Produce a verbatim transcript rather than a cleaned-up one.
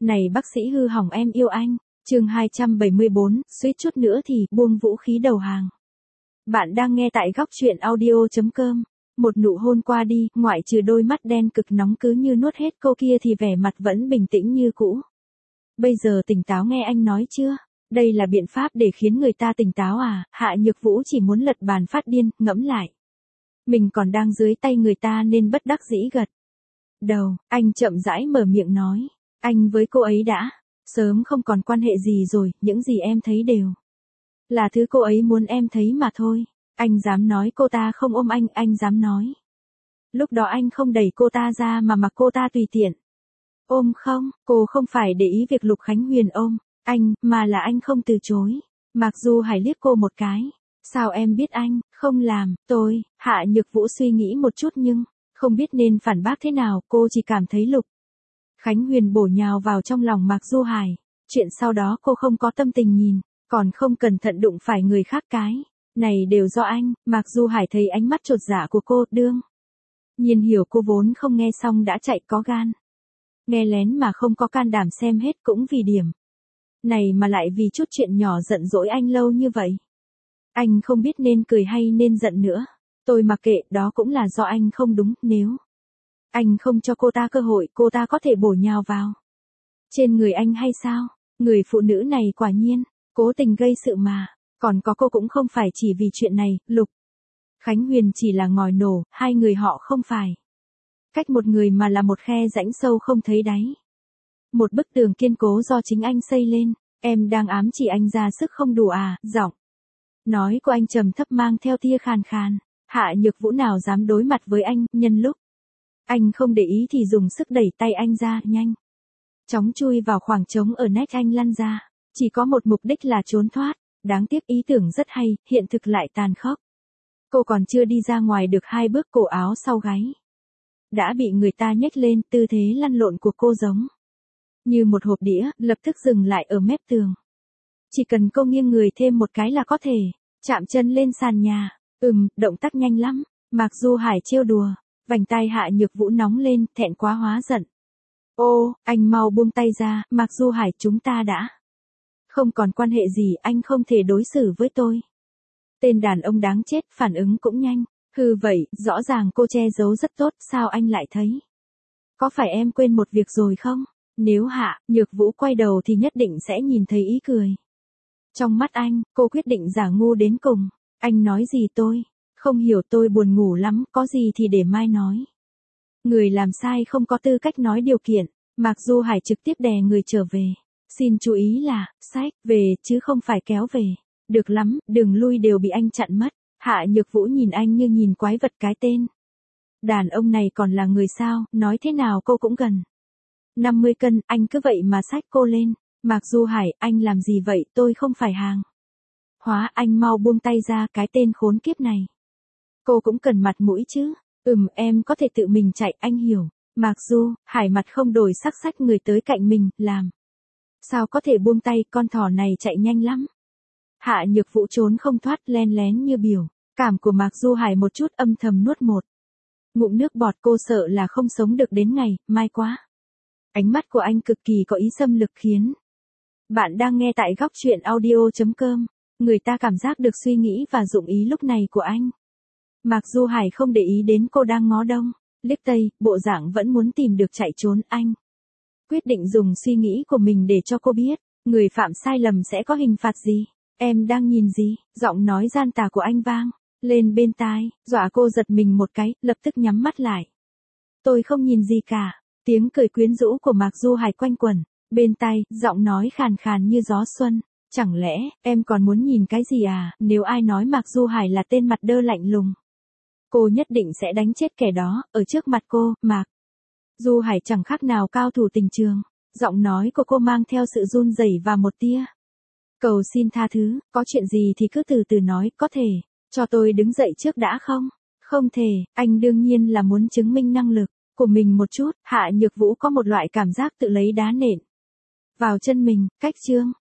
Này bác sĩ hư hỏng em yêu anh. Chương hai trăm bảy mươi bốn, suýt chút nữa thì buông vũ khí đầu hàng. Bạn đang nghe tại góc truyện audio chấm com. Một nụ hôn qua đi, ngoại trừ đôi mắt đen cực nóng cứ như nuốt hết cô kia thì vẻ mặt vẫn bình tĩnh như cũ. Bây giờ tỉnh táo nghe anh nói chưa? Đây là biện pháp để khiến người ta tỉnh táo à? Hạ Nhược Vũ chỉ muốn lật bàn phát điên, ngẫm lại. Mình còn đang dưới tay người ta nên bất đắc dĩ gật đầu. Anh chậm rãi mở miệng nói. Anh với cô ấy đã sớm không còn quan hệ gì rồi, những gì em thấy đều là thứ cô ấy muốn em thấy mà thôi. Anh dám nói cô ta không ôm anh, anh dám nói. Lúc đó anh không đẩy cô ta ra mà mặc cô ta tùy tiện. Ôm không, cô không phải để ý việc Lục Khánh Huyền ôm anh, mà là anh không từ chối. Mặc dù Hải liếc cô một cái. Sao em biết anh không làm, tôi, Hạ Nhược Vũ suy nghĩ một chút nhưng không biết nên phản bác thế nào, cô chỉ cảm thấy Lục Khánh Huyền bổ nhào vào trong lòng Mạc Du Hải. Chuyện sau đó cô không có tâm tình nhìn, còn không cẩn thận đụng phải người khác cái. Này đều do anh. Mạc Du Hải thấy ánh mắt chột dạ của cô, đương nhiên hiểu cô vốn không nghe xong đã chạy có gan. Nghe lén mà không có can đảm xem hết cũng vì điểm này mà lại vì chút chuyện nhỏ giận dỗi anh lâu như vậy. Anh không biết nên cười hay nên giận nữa. Tôi mặc kệ, đó cũng là do anh không đúng, nếu anh không cho cô ta cơ hội, cô ta có thể bổ nhào vào trên người anh hay sao? Người phụ nữ này quả nhiên cố tình gây sự mà. Còn có cô cũng không phải chỉ vì chuyện này. Lục Khánh Huyền chỉ là ngòi nổ, hai người họ không phải cách một người mà là một khe rãnh sâu không thấy đáy. Một bức tường kiên cố do chính anh xây lên. Em đang ám chỉ anh ra sức không đủ à? Giọng nói của anh trầm thấp mang theo tia khàn khàn. Hạ Nhược Vũ nào dám đối mặt với anh, nhân lúc anh không để ý thì dùng sức đẩy tay anh ra, nhanh chóng chui vào khoảng trống ở nách anh lăn ra. Chỉ có một mục đích là trốn thoát. Đáng tiếc ý tưởng rất hay, hiện thực lại tàn khốc. Cô còn chưa đi ra ngoài được hai bước, cổ áo sau gáy đã bị người ta nhấc lên. Tư thế lăn lộn của cô giống như một hộp đĩa, lập tức dừng lại ở mép tường. Chỉ cần cô nghiêng người thêm một cái là có thể chạm chân lên sàn nhà. Ừm, động tác nhanh lắm. Mạc Du Hải trêu đùa. Vành tai Hạ Nhược Vũ nóng lên, thẹn quá hóa giận. Ô, anh mau buông tay ra. Mạc Du Hải, chúng ta đã không còn quan hệ gì, anh không thể đối xử với tôi. Tên đàn ông đáng chết, phản ứng cũng nhanh. Hừ vậy, rõ ràng cô che giấu rất tốt, sao anh lại thấy? Có phải em quên một việc rồi không? Nếu Hạ Nhược Vũ quay đầu thì nhất định sẽ nhìn thấy ý cười trong mắt anh. Cô quyết định giả ngu đến cùng. Anh nói gì tôi không hiểu, tôi buồn ngủ lắm, có gì thì để mai nói. Người làm sai không có tư cách nói điều kiện. Mạc Du Hải trực tiếp đè người trở về. Xin chú ý là, sách, về, chứ không phải kéo về. Được lắm, đường lui đều bị anh chặn mất. Hạ Nhược Vũ nhìn anh như nhìn quái vật, cái tên đàn ông này còn là người sao? Nói thế nào cô cũng gần năm mươi cân, anh cứ vậy mà xách cô lên. Mạc Du Hải, anh làm gì vậy? Tôi không phải hàng hóa, anh mau buông tay ra, cái tên khốn kiếp này. Cô cũng cần mặt mũi chứ. Ừm, em có thể tự mình chạy, anh hiểu. Mạc Du Hải mặt không đổi sắc xách người tới cạnh mình, làm sao có thể buông tay, con thỏ này chạy nhanh lắm. Hạ Nhược Vũ trốn không thoát, len lén như biểu cảm của Mạc Du Hải một chút, âm thầm nuốt một ngụm nước bọt. Cô sợ là không sống được đến ngày mai quá. Ánh mắt của anh cực kỳ có ý xâm lược khiến bạn đang nghe tại góc truyện audio chấm com. Người ta cảm giác được suy nghĩ và dụng ý lúc này của anh. Mạc Du Hải không để ý đến cô đang ngó đông liếc tây, bộ dạng vẫn muốn tìm được chạy trốn. Anh quyết định dùng suy nghĩ của mình để cho cô biết, người phạm sai lầm sẽ có hình phạt gì. Em đang nhìn gì? Giọng nói gian tà của anh vang lên bên tai, dọa cô giật mình một cái, lập tức nhắm mắt lại. Tôi không nhìn gì cả. Tiếng cười quyến rũ của Mạc Du Hải quanh quẩn bên tai, giọng nói khàn khàn như gió xuân. Chẳng lẽ em còn muốn nhìn cái gì à? Nếu ai nói Mạc Du Hải là tên mặt đơ lạnh lùng, cô nhất định sẽ đánh chết kẻ đó. Ở trước mặt cô, Mạc Du Hải chẳng khác nào cao thủ tình trường. Giọng nói của cô mang theo sự run rẩy và một tia cầu xin tha thứ. Có chuyện gì thì cứ từ từ nói, có thể cho tôi đứng dậy trước đã không? Không thể. Anh đương nhiên là muốn chứng minh năng lực của mình một chút. Hạ Nhược Vũ có một loại cảm giác tự lấy đá nện vào chân mình. Cách chương